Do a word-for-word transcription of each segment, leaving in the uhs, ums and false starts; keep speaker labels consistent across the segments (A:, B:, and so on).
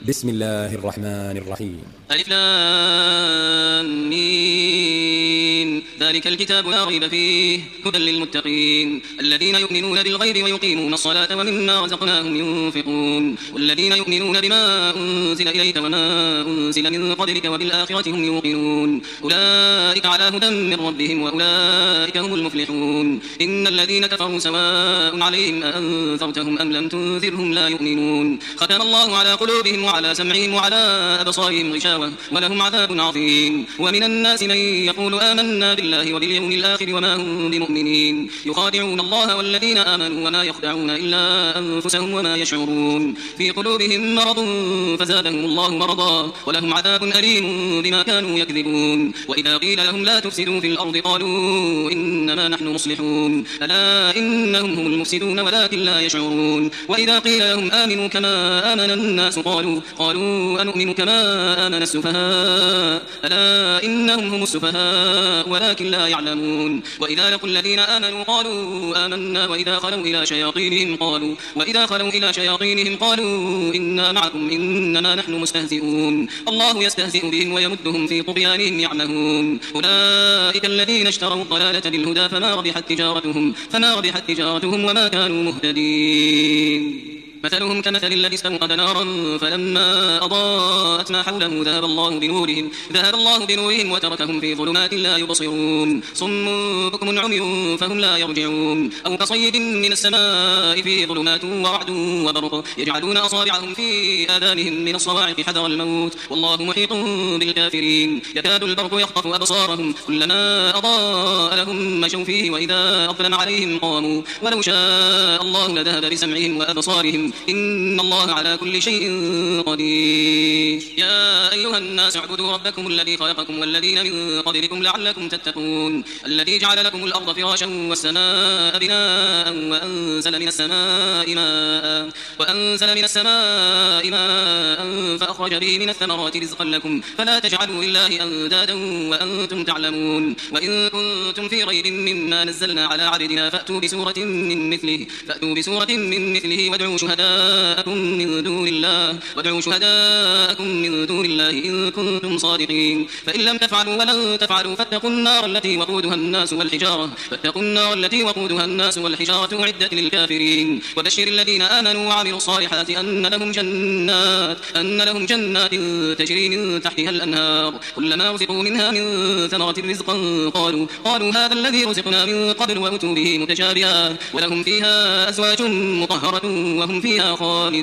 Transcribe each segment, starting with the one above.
A: بسم الله الرحمن الرحيم.
B: ألف لام ميم. ذلك الكتاب لا ريب فيه هدى للمتقين الذين يؤمنون بالغيب ويقيمون الصلاة ومما رزقناهم ينفقون والذين يؤمنون بما أنزل إليك وما أنزل من قبلك وبالآخرة هم يوقنون أولئك على هدى من ربهم وأولئك هم المفلحون. إن الذين كفروا سواء عليهم أأنذرتهم أم لم تنذرهم لا يؤمنون. ختم الله على قلوبهم وعلى سمعهم وعلى أبصارهم غشاوة ولهم عذاب عظيم. ومن الناس من يقول آمنا بالله وباليوم الآخر وما هم بمؤمنين يخادعون الله والذين آمنوا وما يخدعون إلا أنفسهم وما يشعرون. في قلوبهم مرض فزادهم الله مرضا ولهم عذاب أليم بما كانوا يكذبون. وإذا قيل لهم لا تفسدوا في الأرض قالوا إنما نحن مصلحون ألا إنهم هم المفسدون ولكن لا يشعرون. وإذا قيل لهم آمنوا كما آمن الناس قالوا قالوا أنؤمن كما آمن السفهاء ألا إنهم هم السفهاء ولكن لا يعلمون. وإذا لقوا الذين آمنوا قالوا آمنا وإذا خلوا إلى شياطينهم قالوا وإذا خلوا إلى شياطينهم قالوا إنا معكم إنما نحن مستهزئون الله يستهزئ بهم ويمدهم في طغيانهم يعمهون. أولئك الذين اشتروا الضلالة بالهدى فما ربحت تجارتهم فما ربحت تجارتهم وما كانوا مهتدين. مثلهم كمثل الذي استوقد نارا فلما أضاءت ما حوله ذهب الله بنورهم ذهب الله بنورهم وتركهم في ظلمات لا يبصرون صم بكم عمي فهم لا يرجعون. أو كصيد من السماء فيه ظلمات ورعد وبرق يجعلون أصابعهم في آذانهم من الصواعق حذر الموت والله محيط بالكافرين. يكاد البرق يخطف أبصارهم كلما أضاء لهم مشوا فيه وإذا أظلم عليهم قاموا ولو شاء الله لذهب بسمعهم وأبصارهم إن الله على كل شيء قدير. يا أيها الناس اعبدوا ربكم الذي خلقكم والذين من قبلكم لعلكم تتقون الذي جعل لكم الأرض فراشا والسماء بناء وأنزل من السماء ماء وأنزل من السماء ماء فأخرج به من الثمرات رزقا لكم فلا تجعلوا لله أندادا وأنتم تعلمون. وإن كنتم في ريب مما نزلنا على عبدنا فأتوا بسورة من مثله فأتوا بسورة من مثله وادعوا شهداءكم من دون الله وادعوا شهداءكم من دون الله إن كنتم صادقين. فإن لم تفعلوا ولن تفعلوا فاتقوا النار التي وقودها الناس والحجارة فاتقوا النار التي وقودها الناس والحجارة أعدت للكافرين. وبشر الذين آمنوا وعملوا الصالحات أن لهم جنات أن لهم جنات تجري من تحتها الأنهار كلما رزقوا منها من ثمرة رزقا قالوا قالوا هذا الذي رزقنا من قبل وأتوا به متشابها ولهم فيها أزواج مطهرة وهم فيها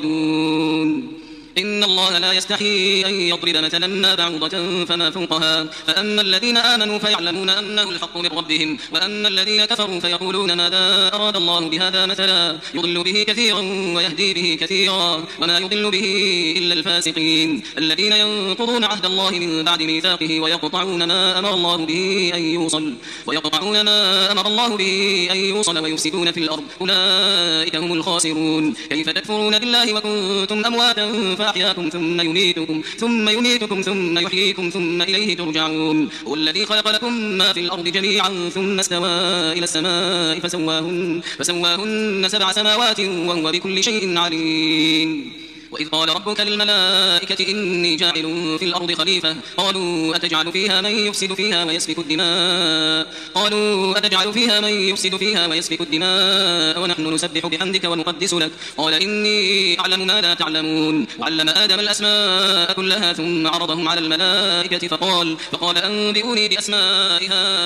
B: خالدون. إن الله لا يستحيي أن يضرب مثلا ما بعوضة فما فوقها فأما الذين آمنوا فيعلمون أنه الحق من ربهم وأما الذين كفروا فيقولون ماذا أراد الله بهذا مثلا يضل به كثيرا ويهدي به كثيرا وما يضل به إلا الفاسقين الذين ينقضون عهد الله من بعد ميثاقه ويقطعون ما أمر الله به أن يوصل ويقطعون ما أمر الله به أن يوصل ويفسدون في الأرض أولئك هم الخاسرون. كيف تكفرون بالله وكنتم أمواتا فأحياكم ثم يميتكم ثم يميتكم ثم يحييكم ثم إليه ترجعون. هو الذي خلق لكم ما في الأرض جميعا ثم استوى إلى السماء فسواهن فسواهن سبع سماوات وهو بكل شيء عليم. وإذ قال ربك للملائكة إني جاعل في الأرض خليفة قالوا أتجعل فيها من يفسد فيها ويسفك الدماء قالوا أتجعل فيها من يفسد فيها ويسفك الدماء ونحن نسبح بحمدك ونقدس لك قال إني أعلم ما لا تعلمون. وعلم آدم الأسماء كلها ثم عرضهم على الملائكة فقال فقال أنبئوني بأسماء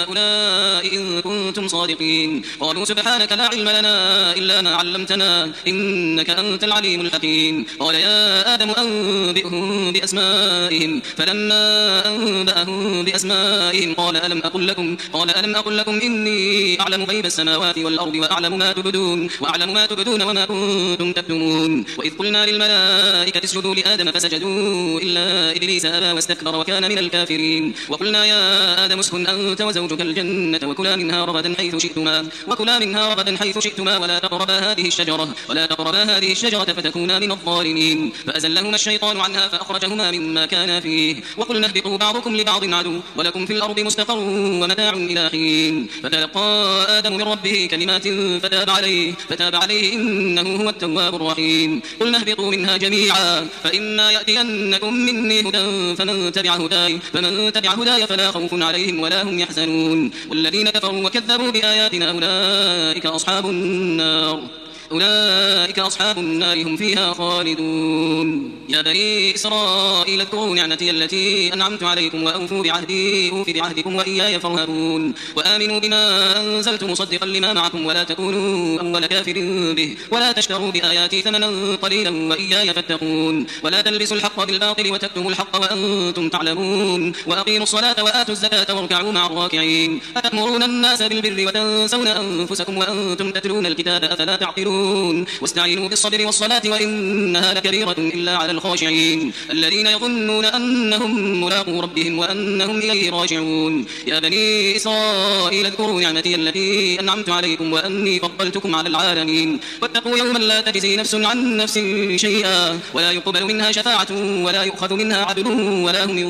B: هؤلاء إن كنتم صادقين قالوا سبحانك لا علم لنا إلا ما علمتنا إنك أنت العليم الحكيم. قال يا آدم أنبئهم بأسمائهم فلما أنبأهم بأسمائهم قال ألم أقل لكم قال ألم أقل لكم إني أعلم غيب السماوات والأرض وأعلم ما تبدون وأعلم ما تبدون وما كنتم تكتمون. وإذ قلنا للملائكة اسجدوا لآدم فسجدوا إلا إبليس أبى واستكبر وكان من الكافرين. وقلنا يا آدم اسكن أنت وزوجك الجنة وكلا منها رغدا حيث شئتما وكلا منها رغدا حيث شئتما ولا تقربا هذه الشجرة ولا تقربا هذه الشجرة فتكونا من الظالمين. الغاوين فأزلهما الشيطان عنها فأخرجهما مما كانا فيه وقلنا اهبطوا بعضكم لبعض عدو ولكم في الأرض مستقر ومتاع إلى حين فتلقى آدم من ربه كلمات فتاب عليه فتاب عليه إنه هو التواب الرحيم قلنا اهبطوا منها جميعا فإما يأتينكم مني هدى فمن تبع هداي فمن تبع هداي فلا خوف عليهم ولا هم يحزنون والذين كفروا وكذبوا بآياتنا أولئك أصحاب النار أولئك أصحاب النار هم فيها خالدون يا بني إسرائيل اذكروا نعمتي التي أنعمت عليكم وأوفوا بعهدي أوف بعهدكم وإياي فارهبون وآمنوا بما أنزلت مصدقا لما معكم ولا تكونوا أول كافر به ولا تشتروا بآياتي ثمنا قليلا وإياي فاتقون ولا تلبسوا الحق بالباطل وتكتموا الحق وأنتم تعلمون وأقيموا الصلاة وآتوا الزكاة واركعوا مع الراكعين أتأمرون الناس بالبر وتنسون أنفسكم وأنتم تتلون الكتاب أفلا تعقلون واستعينوا بالصبر والصلاة وإنها لكبيرة إلا على الخاشعين الذين يظنون أنهم ملاقو ربهم وأنهم إليه راجعون يا بني إسرائيل اذكروا نعمتي التي أنعمت عليكم وأني فضلتكم على العالمين واتقوا يوما لا تجزي نفس عن نفس شيئا ولا يقبل منها شفاعة ولا يؤخذ منها عدل ولا هم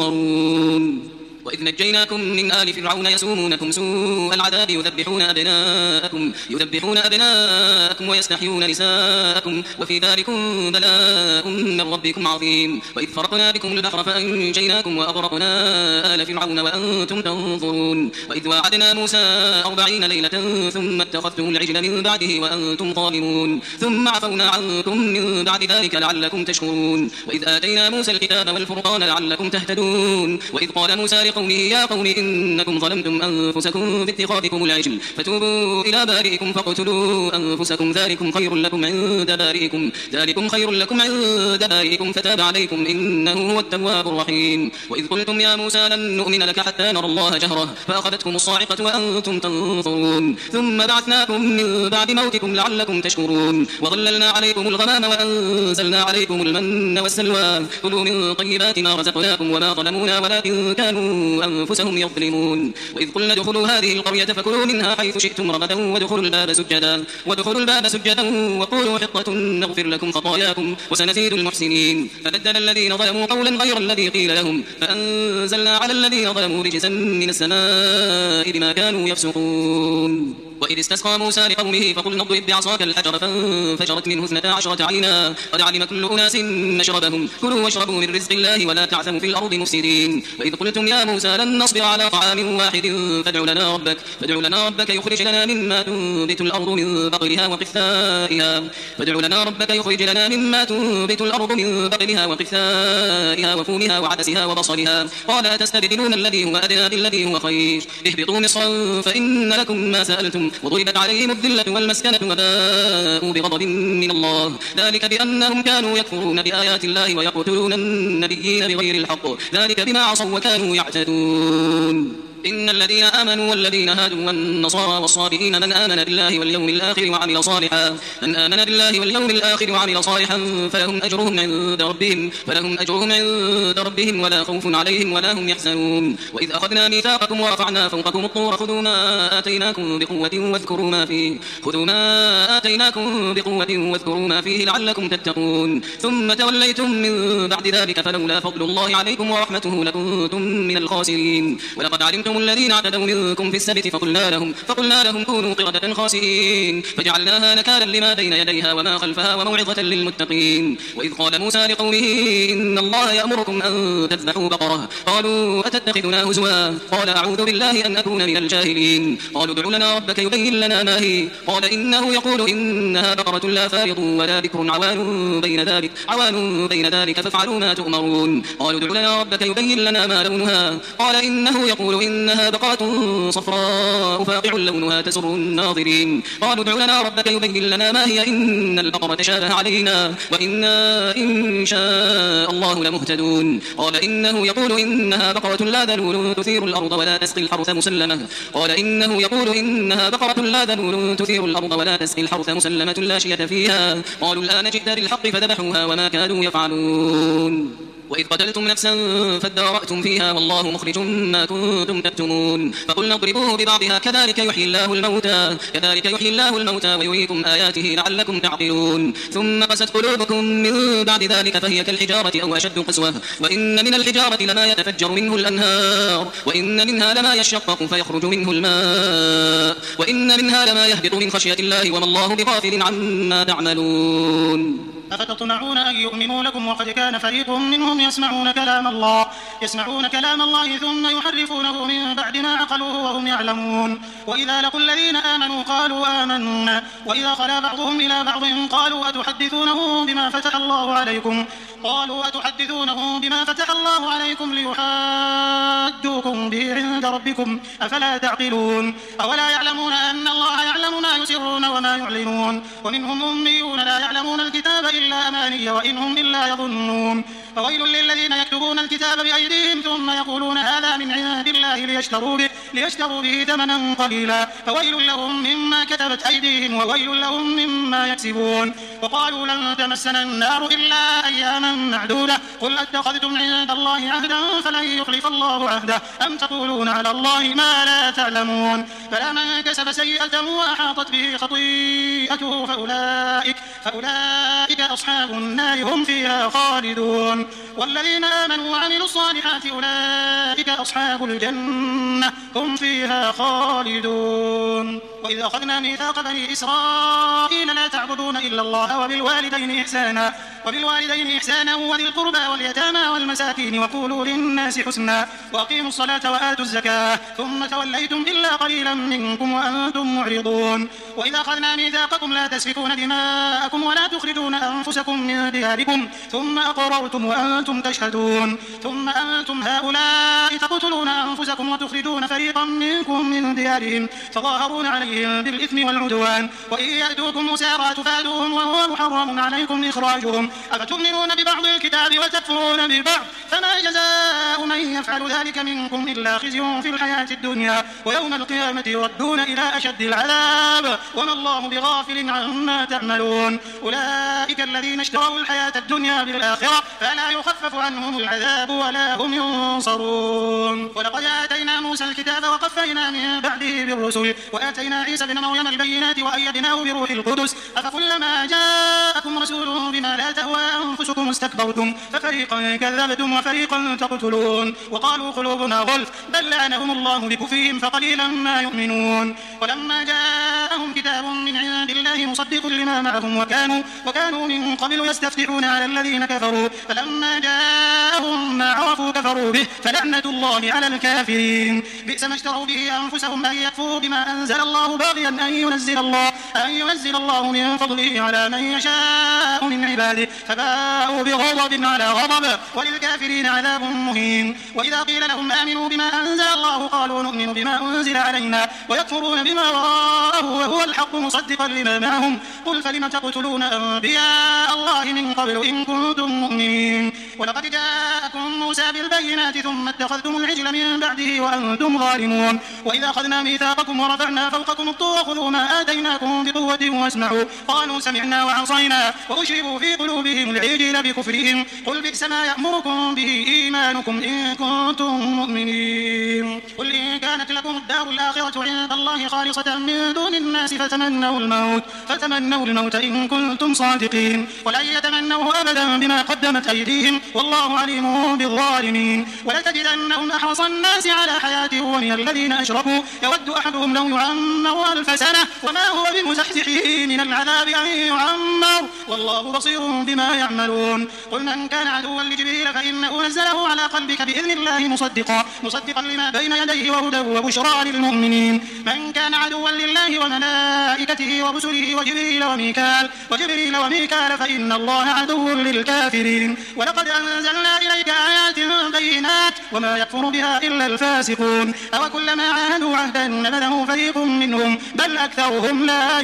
B: ينصرون وإذ نجيناكم من آل فرعون يسومونكم سوء العذاب يذبحون أبناءكم يذبحون أبناءكم ويستحيون نساءكم وفي ذلكم بلاء من ربكم عظيم وإذ فرقنا بكم البحر فأنجيناكم وأغرقنا آل فرعون وأنتم تنظرون وإذ وعدنا موسى أربعين ليلة ثم اتخذتم العجل من بعده وأنتم ظالمون ثم عفونا عنكم من بعد ذلك لعلكم تشكرون وإذ آتينا موسى الكتاب والفرقان لعلكم تهتدون وإذ قال موسى قومه يا قوم إنكم ظلمتم أنفسكم باتخاذكم العجل فتوبوا إلى بارئكم فاقتلوا أنفسكم ذلكم خير لكم عند بارئكم ذلكم خير لكم عند بارئكم فتاب عليكم إنه هو التواب الرحيم وإذ قلتم يا موسى لن نؤمن لك حتى نرى الله جهرة فأخذتكم الصاعقة وأنتم تنظرون ثم بعثناكم من بعد موتكم لعلكم تشكرون وظللنا عليكم الغمام وأنزلنا عليكم المن والسلوى كلوا من طيبات ما رزقناكم وما ظلمونا ولكن كانوا أنفسهم يظلمون وإذ قلنا ادخلوا هذه القرية فكلوا منها حيث شئتم رغدا وادخلوا الباب سجدا وادخلوا الباب سجدا وقولوا حطة نغفر لكم خطاياكم وسنزيد المحسنين فبدل الذين ظلموا قولا غير الذي قيل لهم فأنزلنا على الذين ظلموا رجزا من السماء بما كانوا يفسقون وإذ استسقى موسى لقومه فقلنا اضرب بعصاك الحجر فانفجرت منه اثنتا عشرة عينا قد علم كل أناس مشربهم كلوا واشربوا من رزق الله ولا تعثوا في الأرض مفسدين وإذ قلتم يا موسى لن نصبر على طعام واحد فادع لنا ربك فادع لنا ربك يخرج لنا مما تنبت الأرض من بقلها وقثائها فادع لنا ربك يخرج لنا مما تنبت الأرض من بقلها وقثائها وفومها وعدسها وبصلها قال أتستبدلون الذي هو أدنى بالذي هو خير اهبطوا مصرا فإن لكم ما سألتم وضربت عليهم الذلة والمسكنة وباءوا بغضب من الله ذلك بأنهم كانوا يكفرون بآيات الله ويقتلون النبيين بغير الحق ذلك بما عصوا وكانوا يعتدون إن الذين آمنوا والذين هادوا والنصارى والصابئين من آمن بالله واليوم الآخر وعمل صالحا من آمن بالله واليوم الآخر وعمل صالحا فلهم أجرهم عند ربهم فلهم أجرهم عند ربهم ولا خوف عليهم ولا هم يحزنون وإذ أخذنا ميثاقكم ورفعنا فوقكم الطور خذوا ما آتيناكم بقوة واذكروا ما فيه خذوا ما آتيناكم بقوة واذكروا ما فيه لعلكم تتقون ثم توليتم من بعد ذلك فلولا فضل الله عليكم ورحمته لكنتم من الخاسرين ولقد علمتم الذين اعتدوا منكم في السبت فقلنا لهم فقلنا لهم كونوا قردة خاسئين فجعلناها نكالا لما بين يديها وما خلفها وموعظة للمتقين وإذ قال موسى لقومه إن الله يأمركم أن تذبحوا بقرة قالوا أتتخذنا هزوا قال أعوذ بالله أن أكون من الجاهلين قالوا ادع لنا ربك يبين لنا ما هي قال إنه يقول إنها بقرة لا فارض ولا بكر عوان بين ذلك عوان بين ذلك فافعلوا ما تؤمرون قالوا ادع لنا ربك يبين لنا ما لونها قال إنه يقول إنها بقرة صفراء فاقع لونها تسر الناظرين قالوا ادع لنا ربك يبين لنا ما هي إن البقرة تشابه علينا وإنا إن شاء الله لمهتدون قال إنه يقول إنها بقرة لا ذلول تثير الأرض ولا تسقي الحرث مسلمة قال إنه يقول إنها بقرة لا ذلول تثير الأرض ولا تسقي الحرث مسلمة لا شية فيها قالوا الآن جئت بالحق فذبحوها وما كانوا يفعلون وإذ قتلتم نفسا فادارأتم فيها والله مخرج ما كنتم تكتمون فقلنا اضربوه ببعضها كذلك يحيي الله الموتى كذلك يحيي الله الموتى ويريكم آياته لعلكم تعقلون ثم قست قلوبكم من بعد ذلك فهي كالحجارة أو أشد قسوة وإن من الحجارة لما يتفجر منه الأنهار وإن منها لما يشقق فيخرج منه الماء وإن منها لما يهبط من خشية الله وما الله بغافل عما تعملون
C: أفتطمعون أن يؤمنوا لكم وقد كان فريق منهم يسمعون كلام الله يسمعون كلام الله ثم يحرفونه من بعد ما عقلوه وهم يعلمون وإذا لقوا الذين آمنوا قالوا آمنا وإذا خلا بعضهم إلى بعض قالوا أتحدثونهم بما فتح الله عليكم قالوا أتحدثونهم بما فتح الله عليكم ليحاجوكم به عند ربكم أفلا تعقلون أولا يعلمون أن الله يعلم ما يسرون وما يعلنون ومنهم أميون لا يعلمون الكتاب إلا أماني وإنهم إلا يظنون فويل للذين يكتبون الكتاب بأيديهم ثم يقولون هذا من عند الله ليشتروا به, ليشتروا به ثمنا قليلا فويل لهم مما كتبت أيديهم وويل لهم مما يكسبون وقالوا لن تمسنا النار إلا أياما معدودة قل أتخذتم عند الله عهدا فلن يخلف الله عهده أم تقولون على الله ما لا تعلمون فلا من كسب سيئة وأحاطت به خطيئته فأولئك, فأولئك أصحاب النار هم فيها خالدون والذين آمنوا وعملوا الصالحات أولئك أصحاب الجنة هم فيها خالدون وإذا أخذنا ميثاق بني إسرائيل لا تعبدون إلا الله وبالوالدين إحسانا وبالوالدين إحسانا وذي القربى واليتامى والمساكين وقولوا للناس حسنا وأقيموا الصلاة وآتوا الزكاة ثم توليتم إلا قليلا منكم وأنتم معرضون وإذا أخذنا ميثاقكم لا تسفكون دماءكم ولا تخرجون أنفسكم من دياركم ثم أقررتم وأنتم تشهدون ثم أنتم هؤلاء تقتلون أنفسكم وتخرجون فريقا منكم من ديارهم تظاهرون عليهم بالإثم والعدوان وإن يأتوكم مسارى تفادوهم وهو محرم عليكم إخراجهم أفتؤمنون ببعض الكتاب وتكفرون ببعض فما جزاء من يفعل ذلك منكم إلا خزي في الحياة الدنيا ويوم القيامة يردون إلى أشد العذاب وما الله بغافل عما تعملون أولئك الذين اشتروا الحياة الدنيا بالآخرة فلا يخفف عنهم العذاب ولا هم ينصرون ولقد آتينا موسى الكتاب وقفينا من بعده بالرسل وآتينا عيسى بن مريم البينات وأيدناه بروح القدس أفكلما جاءكم رسول بما لا تهوى أنفسكم استكبرتم ففريقا كذبتم وفريقا تقتلون وقالوا قلوبنا غلف بل لعنهم الله بكفرهم فقليلا ما يؤمنون ولما جاءهم كتاب من عند الله مصدق لما معهم وكانوا, وكانوا من قبل يستفتحون على الذين كفروا فلما جاءهم ما عرفوا كفروا به فلعنة الله على الكافرين بئس ما اشتروا به أنفسهم أن يكفروا بما أنزل الله باغيا أن ينزل الله, أن ينزل الله من فضله على من يشاء من عباده فباءوا بغضب على غضب وللكافرين عذاب مهين وإذا قيل لهم آمنوا بما أنزل الله قالوا نؤمن بما أنزل علينا ويكفرون بما وراءه وهو الحق مصدقا لما معهم قل فلم تقتلون أنبياء الله من قبل إن كنتم مؤمنين ولقد جاءكم موسى بالبينات ثم اتخذتم العجل من بعده وأنتم ظالمون وإذا أخذنا ميثاقكم ورفعنا فوقكم الطور خذوا ما آتيناكم بقوة واسمعوا قالوا سمعنا وعصينا وأشربوا في قلوبهم العجل بكفرهم قل بئس ما يأمركم به إيمانكم إن كنتم مؤمنين قل إن كانت لكم الدار الآخرة عند الله خالصة من دون الناس فتمنوا الموت فتمنوا الموت إن كنتم صادقين ولن يتمنوه أبدا بما قدمت أيديهم والله عليم بالظالمين ولتجدنهم أحرص الناس على حياة ومن الذين أشركوا يود أحدهم لو يعمر ألف سنة وما هو بمزحزحه من العذاب أن يعمر والله بصير بما يعملون قل من كان عدوا لجبريل فإنه نزله على قلبك بإذن الله مصدقا مصدقا لما بين يديه وهدى وبشرى للمؤمنين من كان عدوا لله وملائكته ورسله وجبريل وميكال وجبريل وميكال فإن الله عدو للكافرين ولقد أنزلنا إليك آيات بينات وما يكفر بها إلا الفاسقون أو كلما عاهدوا عهدا نبذه فريق منهم بل أكثرهم لا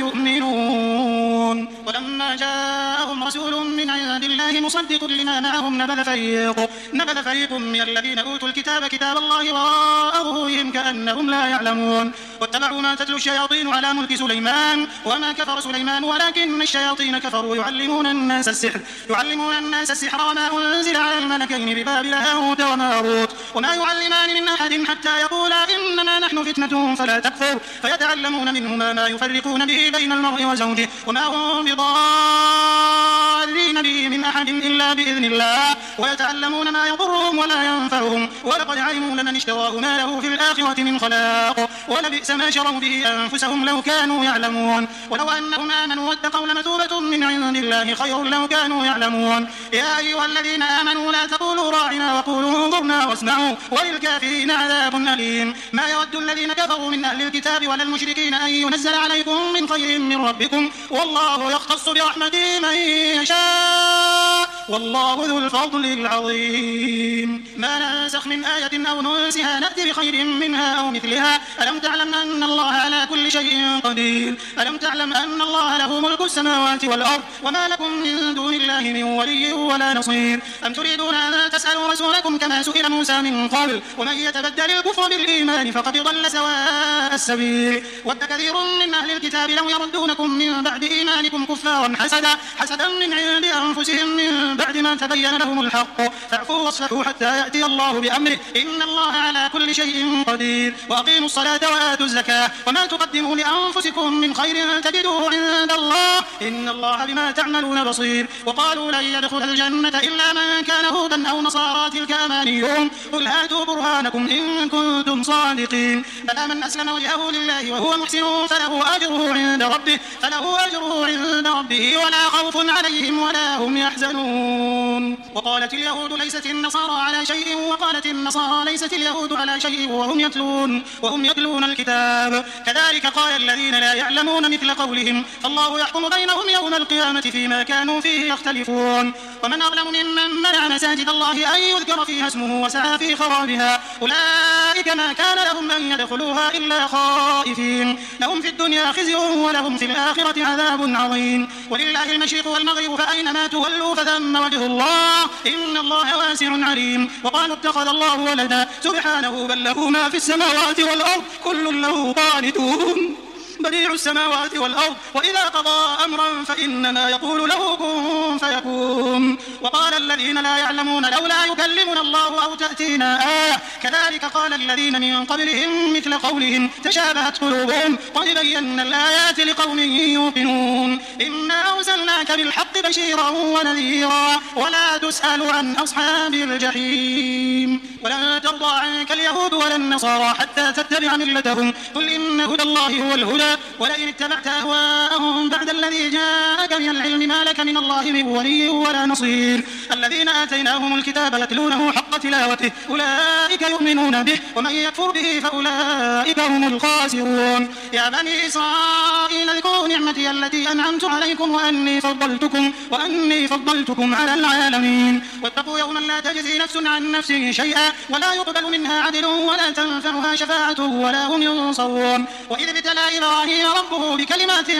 C: يؤمنون ولما جاءهم رسول من عند الله مصدق لما معهم نبذ فريق نبذ فريق من الذين أوتوا الكتاب كتاب الله وراء ظهورهم كأنهم لا يعلمون واتبعوا ما تتلو الشياطين على ملك سليمان وما كفر سليمان ولكن الشياطين كفروا يعلمون الناس السحر يعلمون الناس السحر وما أنزل على الملكين ببابل هاروت وماروت وما يعلمان من أحد حتى يقولا إنما نحن فتنة فلا تكفر فيتعلمون منهما ما يفرقون به بين المرء وزوجه وما هم بضارين به من أحد إلا بإذن الله ويتعلمون ما يضرهم ولا ينفعهم ولقد علموا لمن اشتراه ما له في الآخرة من خلاق ولبئس ما شروا به أنفسهم لو كانوا يعلمون ولو أنهم آمنوا واتقوا لمثوبة من عند الله خير لو كانوا يعلمون يا أيها الذين آمنوا لا تقولوا راعنا وقولوا انظرنا واسمعوا وللكافرين عذاب أليم ما يود الذين كفروا من أهل الكتاب ولا المشركين أن ينزل عليكم من خير من ربكم والله يختص برحمته من يشاء والله ذو الفضل العظيم ما ننسخ من آية أو ننسها نأتي بخير منها أو مثلها ألم تعلم أن الله على كل شيء قدير ألم تعلم أن الله له ملك السماوات والأرض وما لكم من دون الله من ولي ولا نصير أم تريدون أن تسألوا رسولكم كما سئل موسى من قبل ومن يتبدل الكفر بالإيمان فقد ضل سواء السبيل ود كثير من أهل الكتاب لو يردونكم من بعد إيمانكم كفارا حسدا حسدا من عند أنفسهم من بعد ما تبين لهم الحق فاعفوا واصفحوا حتى يأتي الله بأمره إن الله على كل شيء قدير وأقيموا الصلاة وآتوا الزكاة وما تقدموا لأنفسكم من خير تجدوه عند الله إن الله بما تعملون بصير وقالوا لن يدخل الجنة إلا من كان هودا أو نصارى تلك أمانيهم قل هاتوا برهانكم إن كنتم صادقين بلى من أسلم وجهه لله وهو محسن فله أجره عند ربه فله أجره عند ربه ولا خوف عليهم ولا هم يحزنون وقالت اليهود ليست النصارى على شيء وقالت النصارى ليست اليهود على شيء وهم يتلون وهم يتلون الكتاب كذلك قال الذين لا يعلمون مثل قولهم فالله يحكم بينهم يوم القيامة فيما كانوا فيه يختلفون ومن أظلم ممن منع مساجد الله أن يذكر فيها اسمه وسعى في خرابها أولئك ما كان لهم أن يدخلوها إلا خائفين لهم في الدنيا خزي ولهم في الآخرة عذاب عظيم ولله المشرق والمغرب فأينما تولوا فثم وجه الله إن الله واسع عليم وقالوا اتخذ الله ولدا سبحانه بل له ما في السماوات والأرض كل له قانتون بديع السماوات والأرض وإذا قضى أمرا فإنما يقول له كن فيكون وقال الذين لا يعلمون لولا يكلمنا الله أو تأتينا آية كذلك قال الذين من قبلهم مثل قولهم تشابهت قلوبهم قد بينا الآيات لقوم يوقنون إنا أرسلناك بالحق بشيرا ونذيرا ولا تسأل عن أصحاب الجحيم ولن ترضى عنك اليهود ولا النصارى حتى تتبع ملتهم قل إن هدى الله هو الهدى ولئن اتبعت أهواءهم بعد الذي جاءك من العلم ما لك من الله من ولي ولا نصير الذين آتيناهم الكتاب يتلونه حق تلاوته أولئك يؤمنون به ومن يكفر به فأولئك هم الخاسرون يا بني إسرائيل اذكروا نعمتي التي أنعمت عليكم وأني فضلتكم وأني فضلتكم على العالمين واتقوا يوما لا تجزي نفس عن نفس شيئا ولا يقبل منها عدل ولا تنفعها شفاعة ولا هم ينصرون وإذ ابتلى إبراهيم ربه بكلمات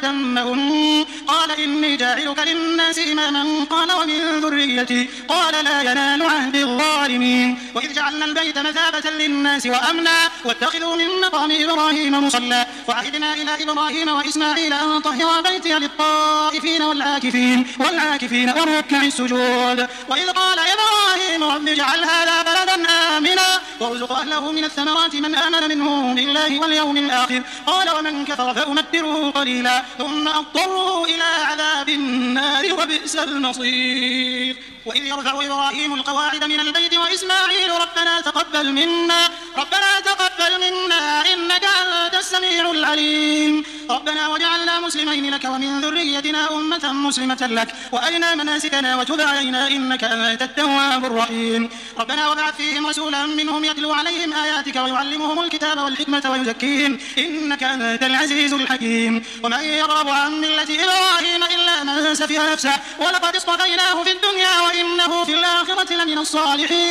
C: فأتمهن قال إني جاعلك للناس إماما قال ومن ذريتي قال لا ينال عهد الظالمين وإذ جعلنا البيت مثابة للناس وأمنا واتخذوا من مقام إبراهيم مصلى وعهدنا إلى إبراهيم وإسماعيل أن طهر بيتي للطائفين والعاكفين والعاكفين والركع السجود وإذ قال إبراهيم رب اجعل هذا بلدا آمنا وارزق أهله من الثمرات من آمن منهم بالله واليوم الآخر قال ومن كفر فأمتره قليلا ثم أضطره إلى عذاب النار وبئس المصير وإذ يرفع إبراهيم القواعد من البيت وإسماعيل ربنا تقبل منا ربنا تقبل منا إنك أنت السميع العليم ربنا وجعلنا مسلمين لك ومن ذريتنا أمة مسلمة لك وأرنا مناسكنا وتب علينا إنك أنت التواب الرحيم ربنا وابعث فيهم رسولا منهم يتلو عليهم آياتك ويعلمهم الكتاب والحكمة ويزكيهم إنك أنت العزيز الحكيم ومن يرغب عن ملة إبراهيم إلا من سفه نفسه ولقد اصطفيناه في الدنيا وإنه في الآخرة لمن الصالحين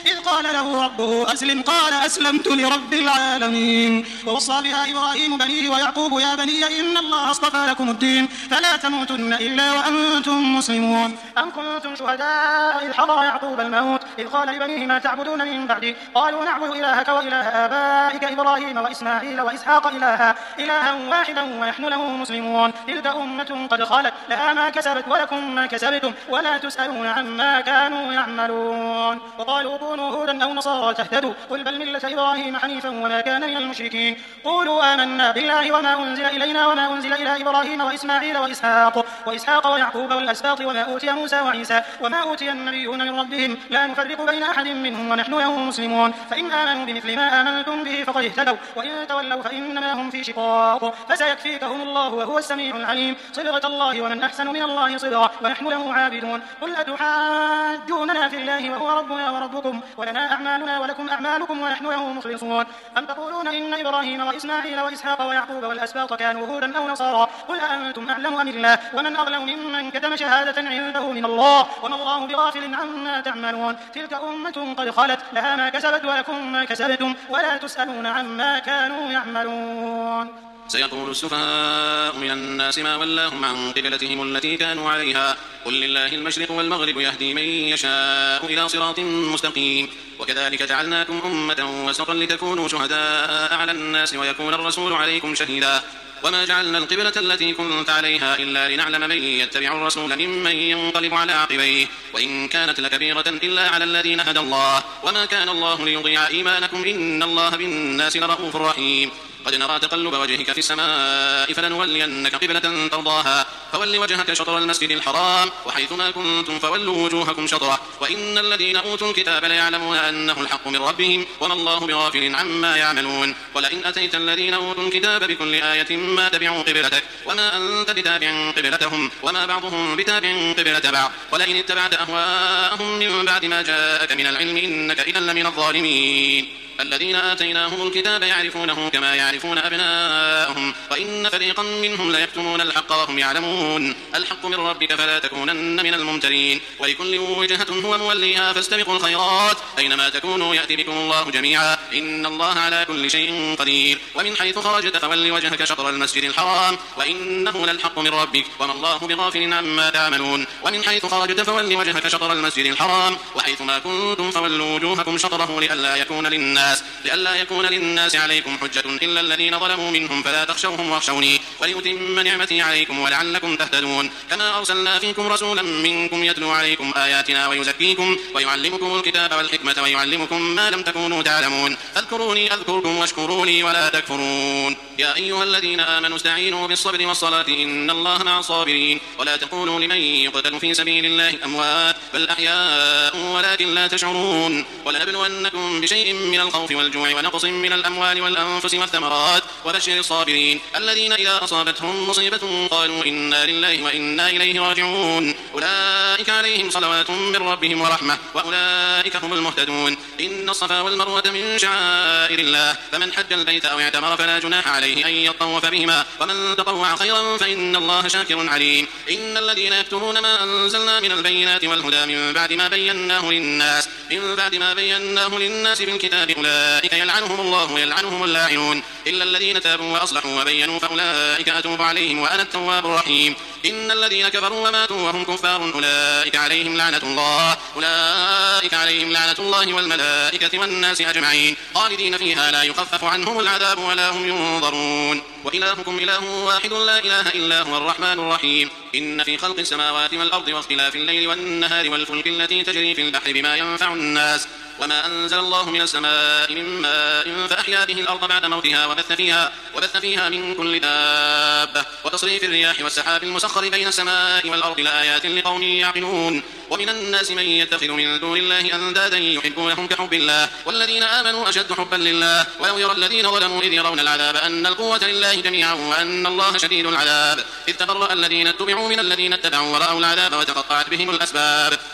C: إذ قال له ربه أسلم قال أسلمت لرب العالمين. ووصى بها إبراهيم بنيه ويعقوب يا بني إن الله اصطفى لكم الدين فلا تموتن إلا وأنتم مسلمون. أم كنتم شهداء إذ حضر يعقوب الموت إذ قال لبنيه ما تعبدون من بعدي قالوا نعبد إلهك وإله آبائك إبراهيم وإسماعيل وإسحاق إلها إلها واحدا ونحن له مسلمون. تلك أمة قد خلت لها ما كسبت ولكم ما كسبتم ولا تسألون عما كانوا يعملون. وقالوا كونوا هودا أو نصارى تهتدوا قل بل ملة إبراهيم حنيفا وما كان من المشركين. قولوا آمنا بالله وما أنزل إلينا وما أنزل إلى إبراهيم وإسماعيل وإسحاق وإسحاق ويعقوب والأسباط وما أوتي موسى وعيسى وما أوتي النبيون من ربهم لا نفرق بين أحد منهم ونحن له مسلمون. فإن آمنوا بمثل ما آمنتم به فقد اهتدوا وإن تولوا فإنما هم في شقاق فسيكفيكهم الله وهو السميع العليم. صبغة الله ومن أحسن من الله صبغة ونحن له عابدون. قل أتحاجوننا في الله وهو ربنا وربكم ولنا أعمالنا ولكم أعمالكم ونحن له مخلصون. أم تقولون إن إبراهيم وإسماعيل وإسحاق ويعقوب والأسباط كانوا هودا أو نصارى قل أأنتم أعلم أم الله ومن أظلم ممن كتم شهادة عنده من الله وما الله بغافل عما تعملون. تلك أمة قد خلت لها ما كسبت ولكم ما كسبتم ولا تسألون عما كانوا يعملون.
D: سيقول السفهاء من الناس ما ولاهم عن قبلتهم التي كانوا عليها قل لله المشرق والمغرب يهدي من يشاء إلى صراط مستقيم. وكذلك جعلناكم أمة وسطا لتكونوا شهداء على الناس ويكون الرسول عليكم شهيدا. وما جعلنا القبلة التي كنت عليها إلا لنعلم من يتبع الرسول ممن ينقلب على عقبيه وإن كانت لكبيرة إلا على الذين هدى الله وما كان الله ليضيع إيمانكم إن الله بالناس لرؤوف رحيم. قد نرى تقلب وجهك في السماء فلنولينك قبلة ترضاها فول وجهك شطر المسجد الحرام وحيثما كنتم فولوا وجوهكم شطره وإن الذين أوتوا الكتاب ليعلمون أنه الحق من ربهم وما الله بغافل عما يعملون. ولئن أتيت الذين أوتوا الكتاب بكل آية ما تبعوا قبلتك وما أنت بتابع قبلتهم وما بعضهم بتابع قبلة بعض ولئن اتبعت أهواءهم من بعد ما جاءك من العلم إنك إذا لمن الظالمين. الذين آتيناهم الكتاب يعرفونه كما يعرفون أبناءهم وإن فريقا منهم ليكتمون الحق وهم يعلمون. الحق من ربك فلا تكونن من الممترين. ولكل وجهة هو موليها فاستبقوا الخيرات أينما تكونوا يأتي بكم الله جميعا إن الله على كل شيء قدير. ومن حيث خرجت فول وجهك شطر المسجد الحرام وإنه للحق من ربك وما الله بغافل عما تعملون. ومن حيث خرجت فول وجهك شطر المسجد الحرام وحيثما كنتم فولوا وجوهكم شطره لئلا يكون للناس لئلا يكون للناس عليكم حجة إلا الذين ظلموا منهم فلا تخشوهم واخشوني وليتم نعمتي عليكم ولعلكم تهتدون. كما أرسلنا فيكم رسولا منكم يتلو عليكم آياتنا ويزكيكم ويعلمكم الكتاب والحكمة ويعلمكم ما لم تكونوا تعلمون. فاذكروني أذكركم واشكروا لي ولا تكفرون. يا أيها الذين آمنوا استعينوا بالصبر والصلاة إن الله مع الصابرين. ولا تقولوا لمن يقتل في سبيل الله أموات بل أحياء ولكن لا تشعرون. ولنبلونكم بشيء من الخوف والجوع ونقص من الأموال والأنفس والثمرات وبشر الصابرين الذين إذا أصابتهم مصيبة قالوا إنا لله وإنا إليه راجعون. أولئك عليهم صلوات من ربهم ورحمة وأولئك هم المهتدون. إن الصفا والمروة من شعائر الله فمن حج البيت أو اعتمر فلا جناح عليه أن يطوف بهما ومن تطوع خيرا فإن الله شاكر عليم. إن الذين يكتمون ما أنزلنا من البينات والهدى من بعد ما بيناه للناس من بعد ما بيناه للناس في الكتاب أولئك يلعنهم الله ويلعنهم اللاعنون إلا الذين تابوا وأصلحوا وبينوا فأولئك أتوب عليهم وأنا التواب الرحيم. إن الذين كفروا وماتوا وهم كفار أولئك عليهم لعنة الله أولئك عليهم لعنة الله والملائكة والناس أجمعين خالدين فيها لا يخفف عنهم العذاب ولا هم ينظرون. وإلهكم إله واحد لا إله إلا هو الرحمن الرحيم. إن في خلق السماوات والأرض واختلاف الليل والنهار والفلك التي تجري في البحر بما ينفع الناس وما أنزل الله من السماء من ماء فأحيا به الأرض بعد موتها وبث فيها, وبث فيها من كل دابة وتصريف الرياح والسحاب المسخر بين السماء والأرض لآيات لقوم يعقلون. ومن الناس من يتخذ من دون الله أندادا يحبونهم كحب الله والذين آمنوا أشد حبا لله ولو يرى الذين ظلموا إذ يرون العذاب أن القوة لله جميعا وأن الله شديد العذاب إذ تبرأ الذين اتبعوا من الذين اتبعوا ورأوا العذاب وتقطعت بهم الأسباب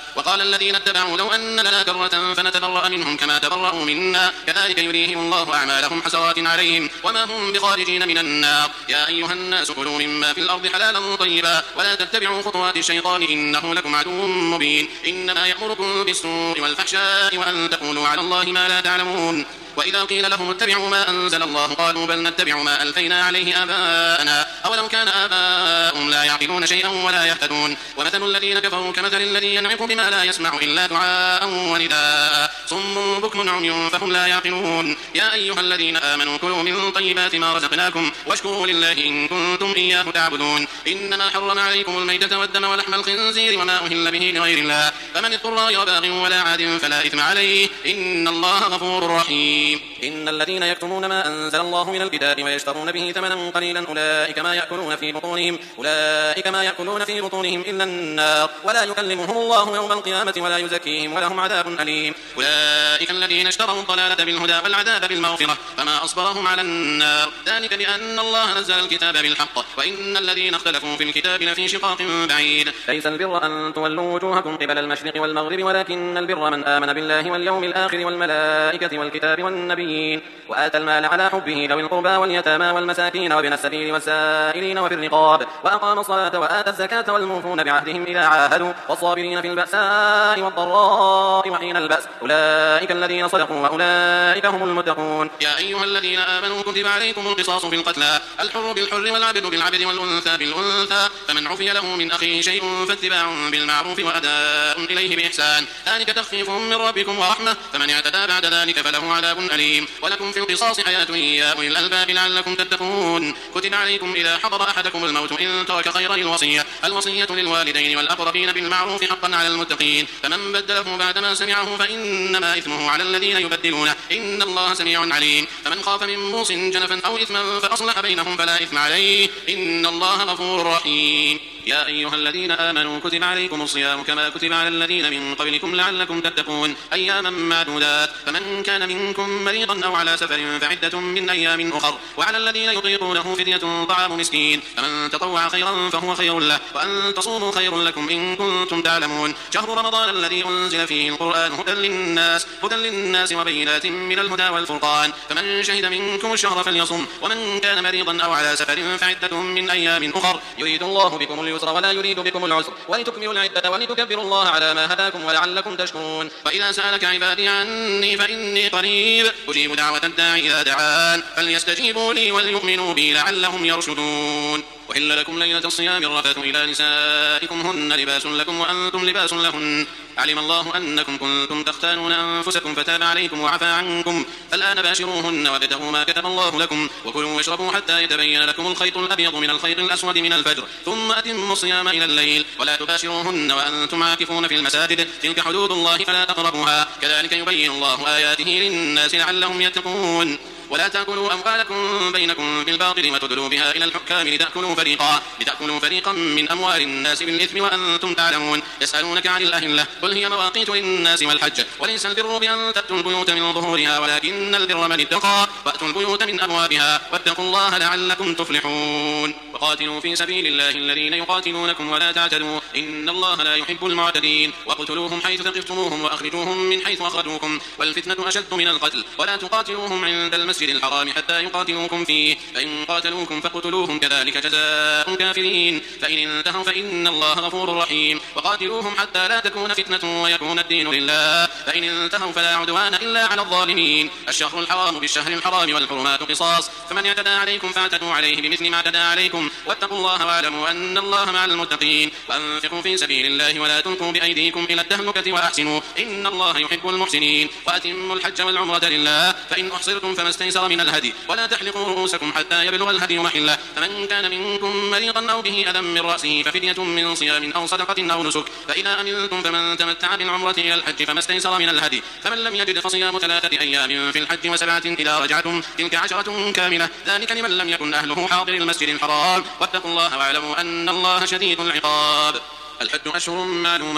D: وقال الذين اتبعوا لو أن لنا كرة فنتبرأ منهم كما تبرأوا منا كذلك يريهم الله أعمالهم حسرات عليهم وما هم بخارجين من النار. يا أيها الناس كلوا مما في الأرض حلالا طيبا ولا تتبعوا خطوات الشيطان إنه لكم عدو مبين. إنما يأمركم بالسوء والفحشاء وأن تقولوا على الله ما لا تعلمون. وإذا قيل لهم اتبعوا ما أنزل الله قالوا بل نتبع ما ألفينا عليه آباءنا أولو كان آباؤهم لا يعقلون شيئا ولا يهتدون. ومثل الذين كفروا كمثل الذي ينعق بما لا يسمع إلا دعاء ونداء صم بكم عمي فهم لا يعقلون. يا أيها الذين آمنوا كلوا من طيبات ما رزقناكم واشكروا لله إن كنتم إياه تعبدون. إنما حرم عليكم الميتة والدم ولحم الخنزير وما أهل به لغير الله فمن اضطر غير باغ ولا عاد فلا إثم عليه إن الله غفور رحيم. إن الذين يكتمون ما أنزل الله من الكتاب ويشترون به ثمنا قليلا أولئك ما يأكلون في بطونهم أولئك ما يأكلون في بطونهم إلا النار ولا يكلمهم الله يوم القيامة ولا يزكيهم ولهم عذاب أليم. أولئك الذين اشتروا الضلالة بالهدى والعذاب بالمغفرة فما أصبرهم على النار ذلك بأن الله نزل الكتاب بالحق وإن الذين اختلفوا في الكتاب لفي شقاق بعيد. ليس البر أن تولوا وجوهكم قبل المشرق والمغرب ولكن البر من آمن بالله واليوم الآخر والملائكة والكتاب والنبيين وآتى المال على حبه ذوي القربى واليتامى والمساكين وابن السبيل والسائلين وفي الرقاب وأقام الصلاة وآتى الزكاة والموفون بعهدهم إذا عاهدوا والصابرين في البأساء والضراء وحين البأس أولئك الذين صدقوا وأولئك هم المتقون. يا أيها الذين آمنوا كتب عليكم القصاص في القتلى الحر بالحر والعبد بالعبد والأنثى بالأنثى فمن عفي له من أخيه شيء فاتباع بالمعروف وأداء إليه بإحسان ذلك تخفيف من ربكم ورحمة فمن اعتدى بعد ذلك فله عذاب أليم. ولكم في القصاص حياة يا أولي الألباب لعلكم تتقون. كتب عليكم إذا حضر أحدكم الموت إن ترك خيرا الوصية الوصية للوالدين والأقربين بالمعروف حقا على المتقين فمن بدله بعدما سمعه فإنما إثمه على الذين يبدلونه إن الله سميع عليم. فمن خاف من موص جنفا أو إثما فأصلح بينهم فلا إثم عليه إن الله غفور رحيم. يا أيها الذين آمنوا كتب عليكم الصيام كما كتب على الذين من قبلكم لعلكم تتقون أياما معدودات فمن كان منكم مريضا أو على سفر فعدة من أيام أخر وعلى الذين يطيقونه فدية طعام مسكين فمن تطوع خيرا فهو خير له وأن تصوموا خير لكم إن كنتم تعلمون. شهر رمضان الذي أنزل فيه القرآن هدى للناس هدى للناس وبينات من الهدى والفرقان فمن شهد منكم الشهر فليصم ومن كان مريضا أو على سفر فعدة من أيام أخر يريد الله بكم اليسر ولا يريد بكم العسر ولتكملوا العدة ولتكبروا الله على ما هداكم ولعلكم تشكرون. وإذا سألك عبادي عني فإني قريب أجيب دعوة الداعي إذا دعان فليستجيبوا لي وليؤمنوا بي لعلهم يرشدون. وإلا لكم ليلة الصيام الرفث إلى نسائكم هن لباس لكم وأنتم لباس لهن علم الله أنكم كنتم تختانون أنفسكم فتاب عليكم وعفى عنكم فالآن باشروهن وابتغوا ما كتب الله لكم وكلوا واشربوا حتى يتبين لكم الخيط الأبيض من الخيط الأسود من الفجر ثم أتموا الصيام إلى الليل ولا تباشروهن وأنتم عاكفون في المساجد تلك حدود الله فلا تقربوها كذلك يبين الله آياته للناس لعلهم يتقون. ولا تأكلوا أموالكم بينكم بالباطل وتدلوا بها إلى الحكام لتأكلوا فريقا لتأكلوا فريقا من أموال الناس بالإثم وأنتم تعلمون. يسألونك عن الأهلة قل هي مواقيت للناس والحج وليس البر بأن تأتوا البيوت من ظهورها ولكن البر من اتقى وأتوا البيوت من أبوابها واتقوا الله لعلكم تفلحون. وقاتلوا في سبيل الله الذين يقاتلونكم ولا تعتدوا إن الله لا يحب المعتدين. وقتلوهم حيث ثقفتموهم وأخرجوهم من حيث أخرجوكم والفتنة أشد من القتل ولا تقاتلوهم عند المسجد الحرام حتى يقاتلوكم فيه فإن قاتلوكم فقتلوهم كذلك جزاء الكافرين فإن انتهوا فإن الله غفور رحيم. وقاتلوهم حتى لا تكون فتنة ويكون الدين لله فإن انتهوا فلا عدوان إلا على الظالمين. الشهر الحرام بالشهر الحرام والحرمات قصاص فمن اعتدى عليكم فاعتدوا عليه بمثل ما اعتدى عليكم واتقوا الله واعلموا أن الله مع المتقين. وأنفقوا في سبيل الله ولا تلقوا بأيديكم إلى التهلكة وأحسنوا إن الله يحب المحسنين. وأتموا الحج والعمرة لله فإن أحصرتم فما استيسر من الهدي ولا تحلقوا رؤوسكم حتى يبلغ الهدي محله فمن كان منكم مريضا أو به أذى من رأسه ففدية من صيام أو صدقة أو نسك فإذا أمنتم فمن تمتع بالعمرة إلى الحج فما استيسر من الهدي فمن لم يجد فصيام ثلاثة أيام في الحج وسبعة إذا رجعتم تلك عشرة كاملة ذلك لمن لم يكن أهله حاضر المسجد الحرام واتقوا الله واعلموا أن الله شديد العقاب. الحج أشهر معلومات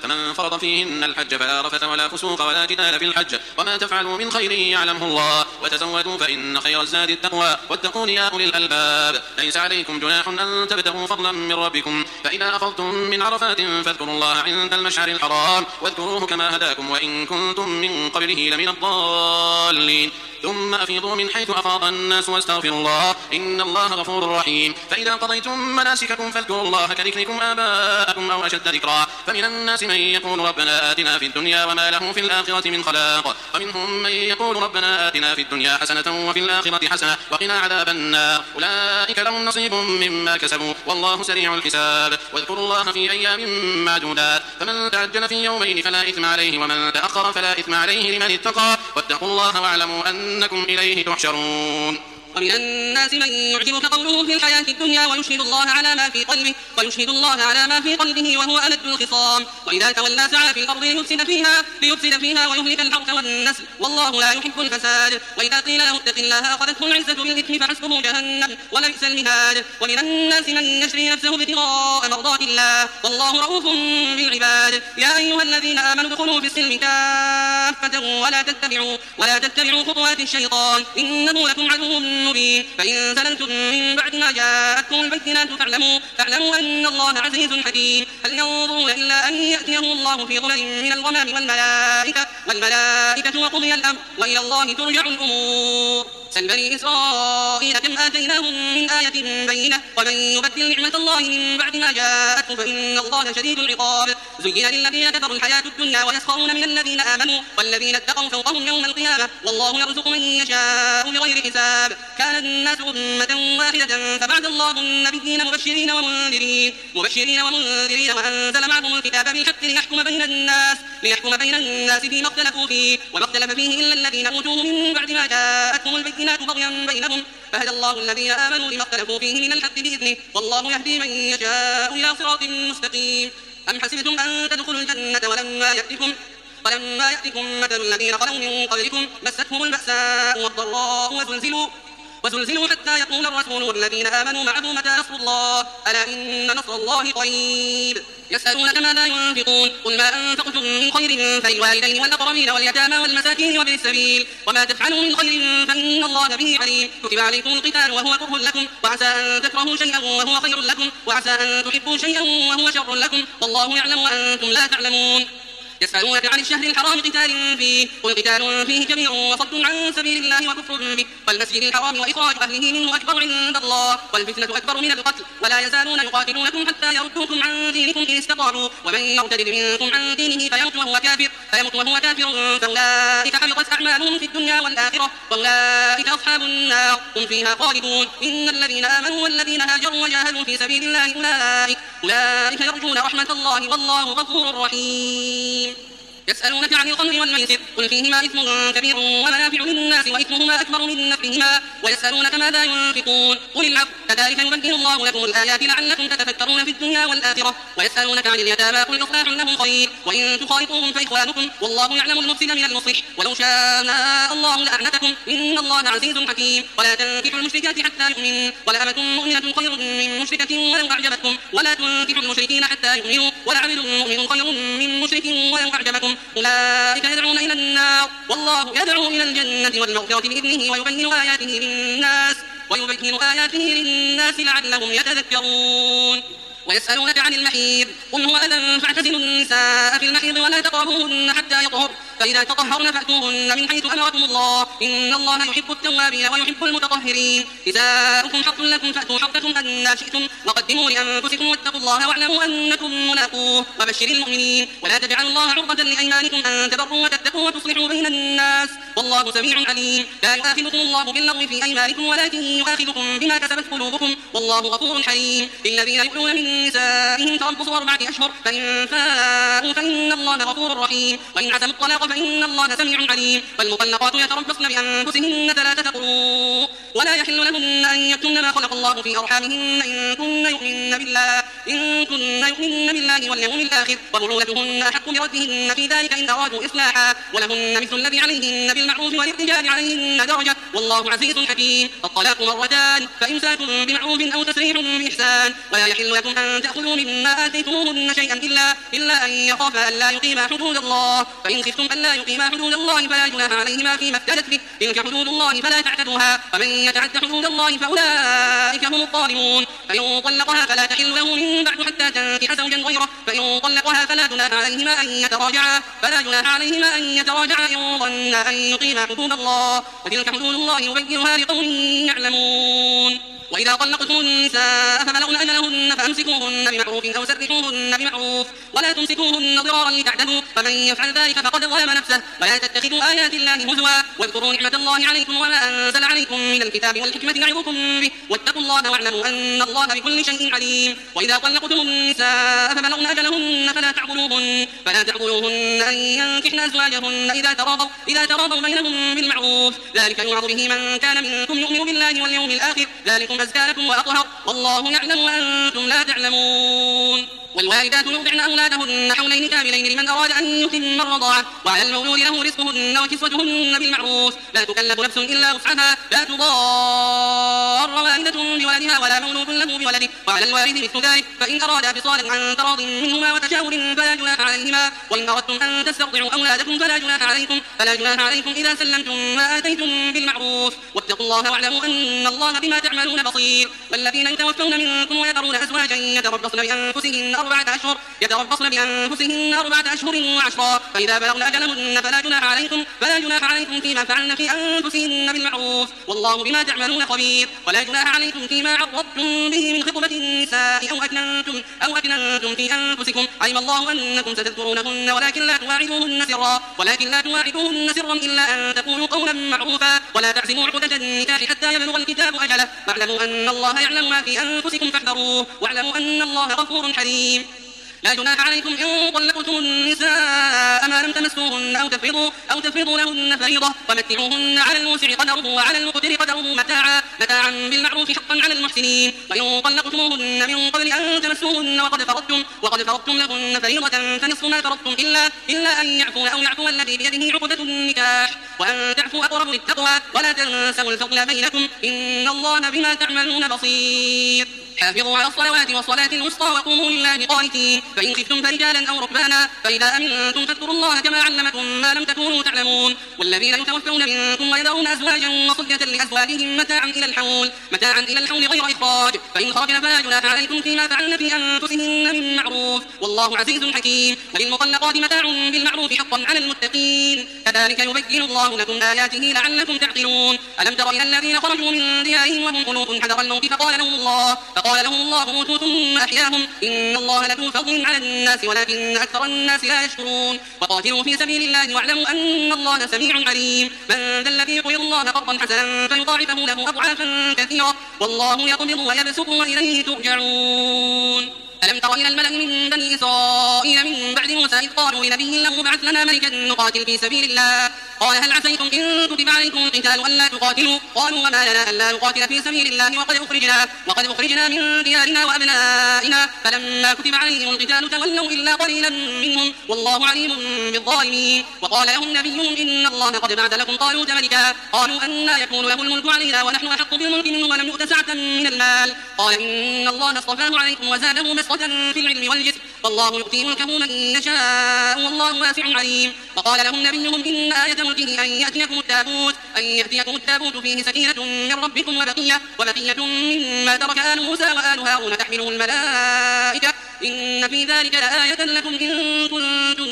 D: فمن فرض فيهن الحج فلا رفث ولا فسوق ولا جدال في الحج وما تفعلوا من خير يعلمه الله وتزودوا فإن خير الزاد التقوى واتقون يا أولي الألباب ليس عليكم جناح أن تبتغوا فضلا من ربكم فإذا أفضتم من عرفات فاذكروا الله عند المشعر الحرام واذكروه كما هداكم وإن كنتم من قبله لمن الضالين ثم أفيضوا من حيث أفاض الناس واستغفروا الله إن الله غفور رحيم فإذا قضيتم مناسككم فاذكروا الله كذكركم آباءكم أو أشد ذكرا فمن الناس من يقول ربنا آتنا في الدنيا وما له في الآخرة من خلاق ومنهم من يقول ربنا آتنا في الدنيا حسنة وفي الآخرة حسنة وقنا عذاب النار أولئك لهم نصيب مما كسبوا والله سريع الحساب واذكروا الله في أيام معدودات فمن تعجل في يومين فلا إثم عليه ومن تأخر فلا إثم عليه لمن اتقى واتقوا الله واعلموا أنكم إليه تحشرون
B: ومن الناس من يعجبك قوله في الحياة الدنيا ويشهد الله على ما في قلبه ويشهد الله على ما في قلبه وهو ألد الخصام وإذا تولى سعى في الأرض ليفسد فيها ليفسد فيها ويهلك الحرث والنسل والله لا يحب الفساد وإذا قيل له اتق الله أخذته العزة بالإثم فحسبه جهنم ولبئس المهاد ومن الناس من يشري نفسه ابتغاء مرضات الله والله رؤوف بالعباد يا أيها الذين آمنوا ادخلوا في السلم كافة ولا تتبعوا ولا تتبعوا خطوات الشيطان إنه لكم عدو مبين فإن زللتم من بعد ما جاءتكم البينات فاعلموا فاعلموا أن الله عزيز حكيم هل ينظرون إلا أن يأتيهم الله في ظلل من الغمام والملائكة والملائكة وقضي الأمر وإلى الله ترجع الأمور سل بني إسرائيل كم آتيناهم من آية بينة ومن يبدل نعمة الله من بعد ما جاءته فإن الله شديد العقاب زين للذين كفروا الحياة الدنيا ويسخرون من الذين آمنوا والذين اتقوا فوقهم يوم القيامة والله يرزق من يشاء بغير حساب كان الناس أمة واحدة فبعث الله النبيين مبشرين ومنذرين مبشرين ومنذرين وأنزل معهم الكتاب بالحق ليحكم بين الناس ليحكم بين الناس فيما اختلفوا فيه وما اختلف فيه إلا الذين أوتوه من بعد ما جاءتهم البينات بغيا بينهم فهدى الله الذين آمنوا لما اختلفوا فيه من الحق بإذنه والله يهدي من يشاء إلى صراط مستقيم أم حسبتم أن تدخلوا الجنة ولما يأتكم ولما يأتكم مثل الذين خلوا من قبلكم مستهم البأساء والضراء وزلزلوا وزلزلوا حتى يقول الرسول والذين آمنوا معه متى نصر الله ألا إن نصر الله قريب يسألونك ماذا ينفقون قل ما أنفقتم من خير فللوالدين والأقربين واليتامى والمساكين وابن السبيل وما تفعلوا من خير فإن الله به عليم كتب عليكم القتال وهو كره لكم وعسى أن تكرهوا شيئا وهو خير لكم وعسى أن تحبوا شيئا وهو شر لكم والله يعلم وأنتم لا تعلمون يسألونك عن الشهر الحرام قتال فيه قل قتال فيه كبير وصد عن سبيل الله وكفر به والمسجد الحرام وإخراج أهله منه أكبر عند الله والفتنة أكبر من القتل ولا يزالون يقاتلونكم حتى يردوكم عن دينكم إن استطاعوا ومن يرتد منكم عن دينه فيمت وهو كافر فيمت وهو كافر فأولئك حبطت أعمالهم في الدنيا والآخرة وأولئك أصحاب النار هم فيها خالدون إن الذين آمنوا والذين هاجروا وجاهدوا في سبيل الله أولئك أولئك يرجون رحمة الله والله غفور رحيم يسألونك عن الخمر والميسر قل فيهما إثم كبير ومنافع للناس وإثمهما أكبر من نفعهما ويسألونك ماذا ينفقون قل العفو كذلك يبين الله لكم الآيات لعلكم تتفكرون في الدنيا والآخرة ويسألونك عن اليتامى قل إصلاح لهم خير وإن تخالطوهم فإخوانكم والله يعلم المفسد من المصلح ولو شاء الله لأعنتكم إن الله عزيز حكيم ولا تنكحوا المشركات حتى يؤمنوا ولأمة مؤمنة خير من مشركة ولو أعجبتكم ولا تنكحوا المشركين حتى يؤمنوا ولعبد مؤمن خير من مشرك ولو أعجبكم أولئك يدعون إلى النار والله يدعو إلى الجنة والمغفرة بإذنه ويبين آياته للناس ويبين آياته للناس لعلهم يتذكرون ويسألونك عن المحيض قل هو أذى فاعتزلوا النساء في المحيض ولا تقربوهن حتى يطهر فإذا تطهرن فأتوهن من حيث أمركم الله إن الله يحب التوابين ويحب المتطهرين نساؤكم حق لكم فأتوا حقكم أن شئتم وقدموا لأنفسكم واتقوا الله واعلموا أنكم ملاقوه وبشر المؤمنين ولا تجعلوا الله عرضة لأيمانكم أن تبروا وتتقوا وتصلحوا بين الناس والله سميع عليم لا يؤاخذكم الله باللغو في أيمانكم ولكن يؤاخذكم بما كسبت قلوبكم والله غفور حليم للذين يؤلون من نسائهم تربص أربعة أشهر فإن فاءوا فإن الله غفور رحيم وإن عزموا الطلاق فإن الله سميع عليم والمطلقات يتربصن بأنفسهن ثلاثة قروء ولا يحل لهن أن يكتمن ما خلق الله في أرحامهن إن كن يؤمن بالله إن كن يؤمن بالله واليوم الآخر وبعولتهن أحق بردهن في ذلك إن أرادوا إصلاحا ولهن مثل الذي عليهن بالمعروف وللرجال عليهن درجة والله عزيز حكيم. الطلاق مرتان فإمساك بمعروف أو تسريح بإحسان ولا يحل لكم أن تأخذوا مما آتيتموهن شيئا إلا, إلا أن يخافا ألا يقيما حدود الله فإن خفتم ألا يقيما حدود الله فلا جناح عليهما فيما افتدت به تلك حدود الله فلا تعتدوها ومن يتعد حدود الله فأولئك هم الظالمون. فإن طلقها فلا تحل له من بعد حتى تنكح زوجا غيره فإن طلقها فلا جناح عليهما أن يتراجعا فلا جناح عليهما أن يتراجعا إن ظنا أن يقيما حدود الله وتلك حدود الله يبينها لقوم يعلمون. وإذا طلقتم النساء فبلغن أجلهن فأمسكوهن بمعروف أو سرحوهن بمعروف ولا تمسكوهن ضرارا لتعتدوا فمن يفعل ذلك فقد ظلم نفسه ولا تتخذوا آيات الله هزوا واذكروا نعمة الله عليكم وما أنزل عليكم من الكتاب والحكمة يعظكم به واتقوا الله واعلموا أن الله بكل شيء عليم. وإذا طلقتم النساء فبلغن أجلهن فلا تعضلوهن فلا تعضلوهن أن ينكحن أزواجهن إذا تراضوا إذا تراضوا بينهم بالمعروف ذلك يوعظ به من كان منكم يؤمن بالله واليوم الآخر ذلكم أزكى لكم وأطهر والله يعلم وأنتم لا تعلمون. والوالدات يرضعن أولادهن حولين كاملين لمن أراد أن يتم الرضاعة وعلى المولود له رزقهن وكسوتهن بالمعروف لا تكلف نفس إلا وسعها لا تضار والدة بولدها ولا مولود له بولده وعلى الوالد مثل ذلك فإن أرادا فصالا عن تراض منهما وتشاور فلا جناح عليهما وإن أردتم أن تسترضعوا أولادكم فلا جناح عليكم فلا جناح عليكم إذا سلمتم ما آتيتم بالمعروف واتقوا الله واعلموا أن الله بما تعملون بصير. والذين يتوفون منكم ويذرون أزواجا يتربصن بأنفسهن أربعة أشهر يتربصن بأنفسهن أربعة أشهر وعشرا فإذا بلغن أجلهن فلا جناح عليكم فلا جناح عليكم فيما فعلن في أنفسهن بالمعروف والله بما تعملون خبير. ولا جناح عليكم فيما عرضتم به من خطبة النساء أو أكننتم أو أكننتم في أنفسكم علم الله أنكم ستذكرونهن ولكن لا تواعدوهن سرا ولكن لا تواعدوهن سرا إلا أن تقولوا قولا معروفا ولا تعزموا عقدة النكاح حتى يبلغ الكتاب أجله واعلموا أن الله يعلم ما في أنفسكم فاحذروه واعلموا أن الله غفور حليم. لا جناح عليكم إن طلقتم النساء ما لم تمسوهن أو تفرضوا أو تفرضوا لهن فريضة ومتعوهن على الموسع قدره وعلى المقتر قدره متاعا متاعا بالمعروف حقا على المحسنين. وإن طلقتموهن من قبل أن تمسوهن وقد فرضتم وقد فرضتم لهن فريضة فنصف ما فرضتم إلا إلا أن يعفون أو يعفو الذي بيده عقدة النكاح وأن تعفوا أقرب للتقوى ولا تنسوا الفضل بينكم إن الله بما تعملون بصير. حافظوا على الصلوات والصلاة الوسطى وقوموا لله قانتين فإن خفتم فرجالا أو ركبانا فإذا أمنتم فاذكروا الله كما علمكم ما لم تكونوا تعلمون. والذين يتوفون منكم ويذرون أزواجا وصية لأزواجهم متاعا إلى الحول متاعا إلى الحول غير إخراج فإن خرجن فلا جناح عليكم فيما فعلن في أنفسهن من معروف والله عزيز حكيم. وللمطلقات متاع بالمعروف حقا على المتقين كذلك يبين الله لكم آياته لعلكم تعقلون. ألم تر إلى الذين خرجوا من ديارهم وهم قلوب حذر الموت فقال لهم الله فقال لهم الله موتوا ثم أحياهم إن الله لذو فضل على الناس ولكن أكثر الناس لا يشكرون. وقاتلوا في سبيل الله واعلموا أن الله سميع عليم. من ذا الذي يقرض الله قرضا حسنا فيضاعفه له أضعافا كثيرة والله يقبض ويبسط وإليه ترجعون. ألم تر إلى الملأ من بني إسرائيل من بعد موسى إذ قالوا لنبي له ابعث لنا ملكا نقاتل في سبيل الله قال هل عسيتم إن كتب عليكم القتال ألا تقاتلوا قالوا وما لنا ألا نقاتل في سبيل الله وقد أخرجنا وقد أخرجنا من ديارنا وأبنائنا فلما كتب عليهم القتال تولوا إلا قليلا منهم والله عليم بالظالمين. وقال لهم نبيهم إن الله قد بعث لكم طالوت ملكا قالوا أنى يكون له الملك علينا ونحن أحق بالملك منه ولم يؤت سعة من المال قال إن الله اصطفاه عليكم وزاده بسطة في العلم والجسم والله يؤتي ملكه من يشاء والله واسع عليم. وقال لهم نبيهم إن آية ملكه أن يأتيكم التابوت أن يأتيكم التابوت فيه سكينة من ربكم وبقية وبقية مما ترك آل موسى وآل هارون تحمله الملائكة إن في ذلك لآية لكم إن كنتم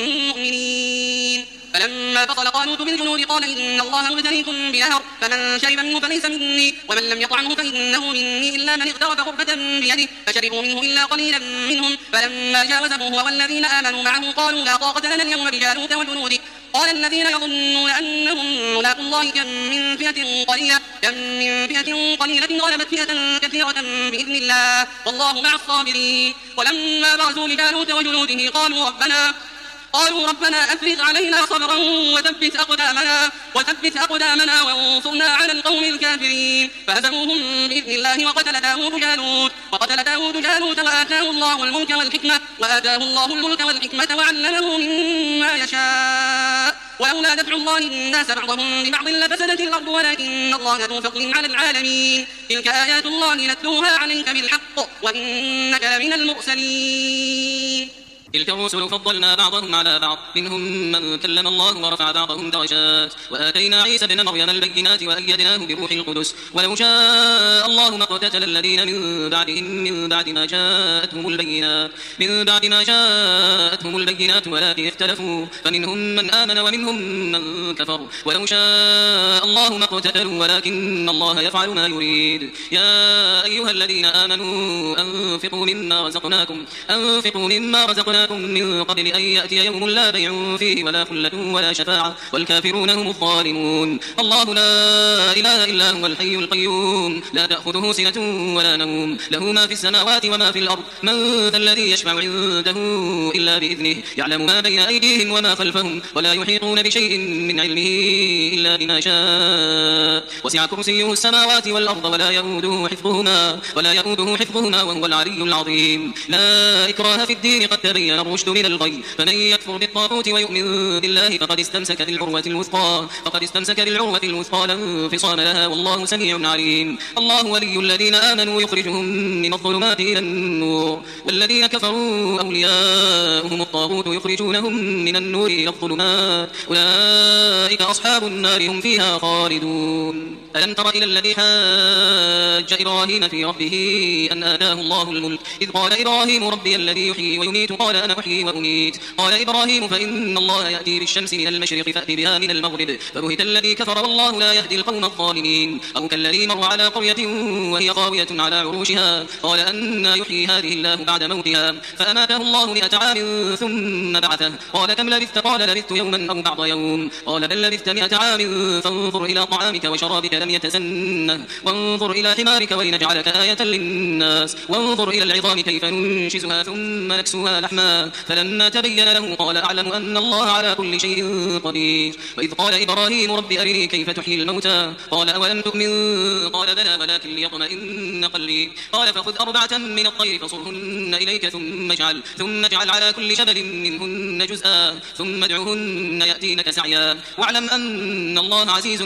B: مؤمنين. فلما فصل طالوت بالجنود قال إن الله مبتليكم بنهر فمن شرب منه فليس مني ومن لم يطعمه فإنه مني إلا من اغترف غرفة بيده فشربوا منه إلا قليلا منهم فلما جاوزه هو والذين آمنوا معه قالوا لا طاقة لنا اليوم بجالوت وجنوده قال الذين يظنون أنهم ملاقوا الله كم من فئة قليلة كم من فئة قليلة غلبت فئة كثيرة بإذن الله والله مع الصابرين. ولما برزوا لجالوت وجنوده قالوا ربنا قالوا ربنا أفرغ علينا صبرا وثبت أقدامنا, وثبت أقدامنا وانصرنا على القوم الكافرين فهزموهم بإذن الله وقتل داود جالوت وقتل داود جالوت وآتاه الله الملك والحكمة وآتاه الله الملك والحكمة وعلمه مما يشاء ولولا دفع الله الناس بعضهم ببعض لفسدت الأرض ولكن الله ذو فضل على العالمين تلك آيات الله نتلوها عليك بالحق وإنك لمن المرسلين تلك الرسل فضلنا بعضهم على بعض منهم من كلم الله ورفع بعضهم درجات وآتينا عيسى ابن مريم البينات وأيدناه بروح القدس ولو شاء الله ما اقتتل الذين من بعدهم من بعد ما جاءتهم البينات من بعد ما جاءتهم البينات ولكن اختلفوا فمنهم من آمن ومنهم من كفر ولو شاء الله ما اقتتلوا ولكن الله يفعل ما يريد يا أيها الذين آمنوا أنفقوا مما رزقناكم أنفقوا مما رزقناكم من قبل أن يأتي يوم لا بيع فيه ولا خلة ولا شفاعة والكافرون هم الظالمون الله لا إله إلا هو الحي القيوم لا تأخذه سنة ولا نوم له ما في السماوات وما في الأرض من ذا الذي يشفع عنده إلا بإذنه يعلم ما بين أيديهم وما خلفهم ولا يحيطون بشيء من علمه إلا بما شاء وسع كرسيه السماوات والأرض ولا يؤوده حفظهما ولا يؤوده حفظهما وهو العلي العظيم لا إكراه في الدين قد تبين الرشد من الغي فمن يكفر بالطاغوت ويؤمن بالله فقد استمسك بالعروة الوثقى فقد استمسك بالعروة الوثقى لا انفصام لها والله سميع عليم الله ولي الذين آمنوا يخرجهم من الظلمات إلى النور والذين كفروا أولياؤهم الطاغوت يخرجونهم من النور إلى الظلمات أولئك أصحاب النار هم فيها خالدون ألم تر إلى الذي حاج إبراهيم في ربه أن آتاه الله الملك إذ قال إبراهيم ربي الذي يحيي ويميت قال أنا أحيي وأميت قال إبراهيم فإن الله يأتي بالشمس من المشرق فأت بها من المغرب فبهت الذي كفر والله لا يهدي القوم الظالمين أو كالذي مر على قرية وهي خاوية على عروشها قال أنى يحيي هذه الله بعد موتها فأماته الله مئة عام ثم بعثه قال كم لبثت قال لبثت يوما أو بعض يوم قال بل لبثت مئة عام فانظر إلى طعامك وشرابك لم يتسنه وانظر إلى حمارك ولنجعلك آية للناس وانظر إلى العظام كيف ننشزها ثم نكسوها لحما فلما تبين له قال أعلم أن الله على كل شيء قدير وإذ قال إبراهيم رب أرني كيف تحيي الموتى قال أولم تؤمن قال بلى ولكن ليطمئن قلبي قال فخذ أربعة من الطير فصرهن إليك ثم اجعل ثم اجعل على كل جبل منهن جزءا ثم ادعهن يأتينك سعيا واعلم أن الله عزيز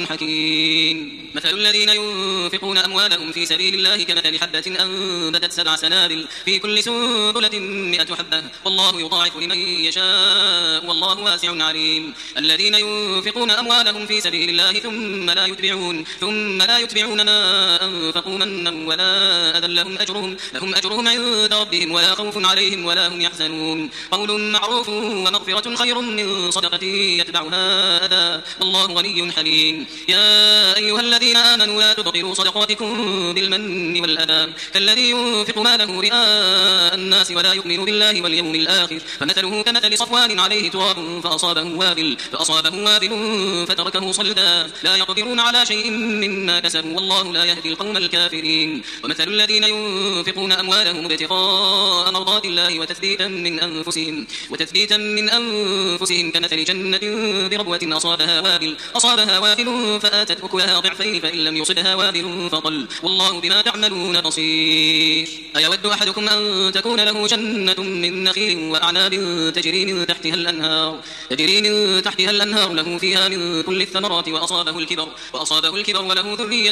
B: حكيم مثل الذين ينفقون أموالهم في سبيل الله كمثل حبة أنبتت سبع سنابل في كل سنبلة مئة حبة والله يضاعف لمن يشاء والله واسع عليم الذين ينفقون أموالهم في سبيل الله ثم لا يتبعون ثم لا يتبعون ما أنفقوا منا ولا أذى لهم أجرهم لهم أجرهم عند ربهم ولا خوف عليهم ولا هم يحزنون قول معروف ومغفرة خير من صدقة يتبعها أذى والله غني حليم يا أيها الذين آمنوا لا تبطلوا صدقاتكم بالمن والأذى كالذي ينفق ماله رئاء الناس ولا يؤمن بالله واليوم الآخر فمثله كمثل صفوان عليه تراب فأصابه وابل فأصابه وابل فتركه صلدا لا يقدرون على شيء مما كسبوا والله لا يهدي القوم الكافرين ومثل الذين ينفقون أموالهم ابتغاء مرضات الله وتثبيتا من أنفسهم وتثبيتا من أنفسهم كمثل جنة بربوة أصابها وابل أصابها وابل فآتت أكلها ضعفين فإن لم يصبها وابل فطل والله بما تعملون بصير أيود أحدكم أن تكون له جنة من نخيل وأعناب تجري من تحتها الأنهار تجري من تحتها الأنهار له فيها من كل الثمرات وأصابه الكبر وأصابه الكبر وله ذرية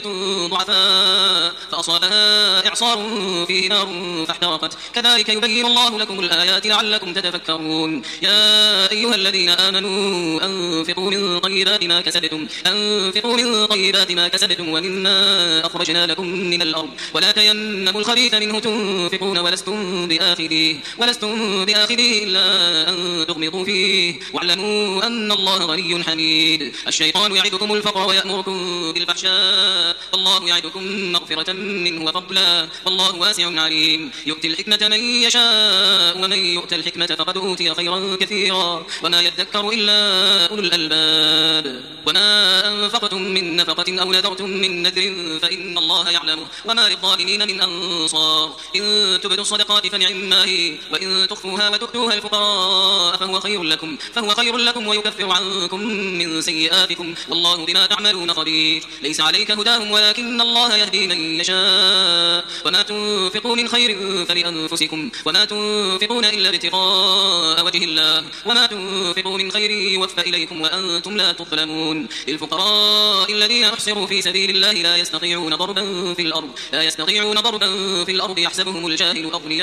B: ضعفاء فأصابها إعصار فيه نار فاحترقت كذلك يبين الله لكم الآيات لعلكم تتفكرون يا أيها الذين آمنوا أنفقوا من طيبات ما كسبتم أنفقوا من طيبات ما كسبتم ومما أخرجنا لكم من الأرض ولا تيمموا الخبيث منه تنفقون ولستم بآخذيه ولستم بآخذيه إلا أن تغمضوا فيه واعلموا أن الله غني حميد الشيطان يعدكم الفقر ويأمركم بالفحشاء والله يعدكم مغفرة منه وفضلا والله واسع عليم يؤتي الحكمة من يشاء ومن يؤت الحكمة فقد أوتي خيرا كثيرا وما يذكر إلا أولو الألباب وما أنفقتم من نفقة أو نذرتم من نذر فإن الله يعلمه وما للظالمين من أنصار إن تبدوا الصدقات فنعما هي وإن تخفوها تؤتوها وتؤتوها الفقراء فهو خير لكم فهو خير لكم ويكفر عنكم من سيئاتكم والله بما تعملون خبير ليس عليك هداهم ولكن الله يهدي من يشاء وما تنفقوا من خير فلأنفسكم وما تنفقون إلا ابتغاء وجه الله وما تنفقوا من خير يوفى إليكم وأنتم لا تظلمون للفقراء الذين أحصروا في سبيل الله لا يستطيعون ضربا في الأرض لا يستطيعون ضربا في الأرض يحسبهم الجاهل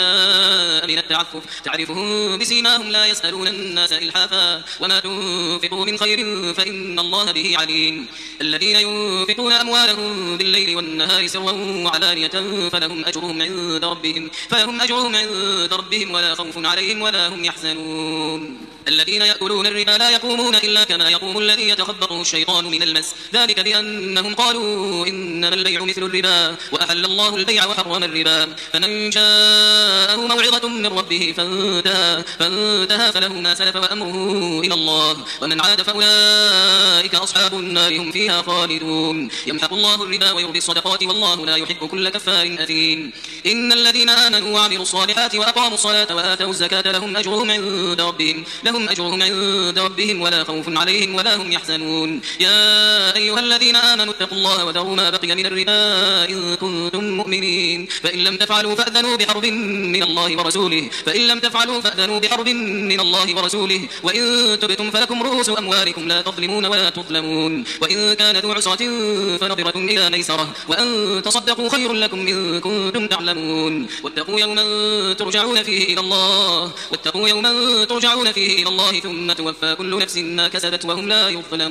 B: أغنياء من التعفف تعرفهم بسيماهم لا يسألون الناس إلحافا وما تنفقوا من خير فإن الله به عليم الذين ينفقون أموالهم بالليل والنهار سرا وعلانية فلهم أجرهم عند ربهم فلهم أجرهم عند ربهم ولا خوف عليهم ولا هم يحزنون الذين يأكلون الربا لا يقومون إلا كما يقوم الذي يتخبطه الشيطان من المس ذلك بأنهم قالوا إنما البيع مثل الربا وأحل الله البيع وحرم الربا فمن جاءه موعظة من ربه فانتهى, فانتهى فله ما سلف وأمره إلى الله ومن عاد فأولئك أصحاب النار هم فيها خالدون يمحق الله الربا ويربي الصدقات والله لا يحب كل كفار أثيم إن الذين آمنوا وعملوا الصالحات وأقاموا الصلاة وآتوا الزكاة لهم أجرهم عند ربهم لهم أجرهم عند ربهم ولا خوف عليهم ولا هم يحزنون يا أيها الذين آمنوا اتقوا الله وذروا ما بقي من الربا إن كنتم مؤمنين فإن لم تفعلوا فأذنوا بحرب من الله ورسوله فإن لم تفعلوا فأذنوا بحرب من الله ورسوله وإن تبتم فلكم رؤوس أموالكم لا تظلمون ولا تظلمون وإن كان ذو عسرة فنظرة إلى ميسرة وأن تصدقوا خير لكم إن كنتم تعلمون واتقوا يوما ترجعون فيه إلى الله واتقوا يوما ترجعون فيه إلى الله ثم توفى كل نفس ما كسبت وهم لا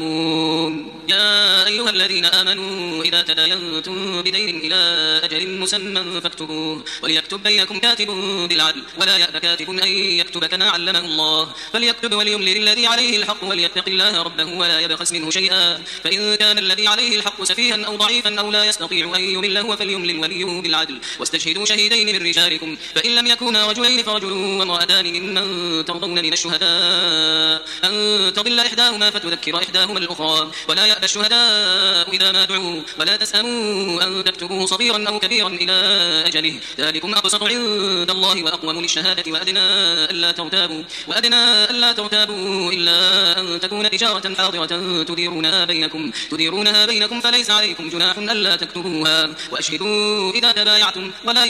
B: يظلمون يا أيها الذين آمنوا إذا تداينتم بدين إلى أجل مسمى فاكتبوه وليكتب بينكم كاتب بالعدل ولا يأب كاتب أن يكتب كما علمه الله فليكتب وليملل الذي عليه الحق وليتق الله ربه ولا يبخس منه شيئا فإن كان الذي عليه الحق سفيها أو ضعيفا أو لا يستطيع أن يمل هو فليملل وليه بالعدل واستشهدوا شهيدين من رجالكم فإن لم يكونا رجلين فرجل وامرأتان ممن ترضون من الشهداء أن تضل إحداهما فتذكر إحداهما الأخرى ولا يأبى الشهداء إذا ما دعوا ولا تسأموا أن تكتبوه صغيرا أو كبيرا إلى أجله ذلكم أقسط عند الله وأقوم للشهادة وأدنى ألا ترتابوا وأدنى ألا ترتابوا إلا أن تكون تجارة حاضرة تديرونها بينكم تديرونها بينكم فليس عليكم جناح ألا تكتبوها وأشهدوا إذا تبايعتم ولا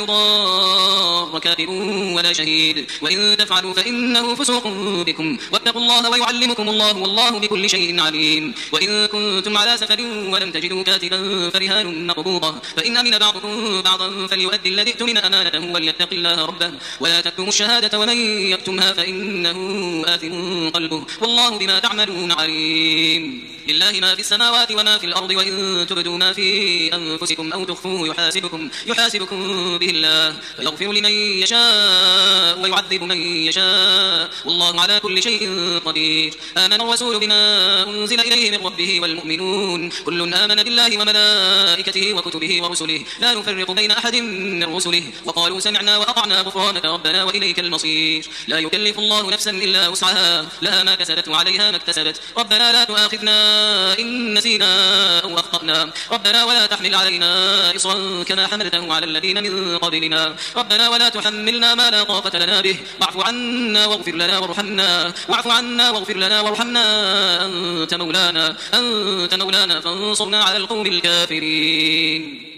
B: يضار كاتب ولا شهيد وإن تفعلوا فإنه فسوق بكم واتقوا الله ويعلمكم الله والله بكل شيء عليم وإن كنتم على سفر ولم تجدوا كاتبا فرهان مقبوضة فإن أمن بعضكم بعضا فليؤدي الذي اؤتمن أمانته وليتق الله ربه ولا تكتموا الشهادة ومن يكتمها فإنه آثم قلبه والله بما تعملون عليم لله ما في السماوات وما في الأرض وإن تبدوا ما في أنفسكم أو تخفوه يحاسبكم يحاسبكم به الله فيغفر لمن يشاء ويعذب من يشاء والله على كل شيء قدير آمن الرسول بما أنزل إليه من ربه والمؤمنون كل آمن بالله وملائكته وكتبه ورسله لا نفرق بين أحد من رسله وقالوا سمعنا وأطعنا غفرانك ربنا وإليك المصير لا يكلف الله نفسا إلا وسعها لها ما كسبت وعليها ما اكتسبت ربنا لا تؤاخذنا إن نسينا أو أخطأنا ربنا ولا تحمل علينا إصرا كما حملته على الذين من قبلنا ربنا ولا تحملنا ما لا طاقة لنا به واعف عنا واغفر لنا وارحمنا واعف عنا واغفر لنا وارحمنا أنت مولانا أنت مولانا فانصرنا على القوم الكافرين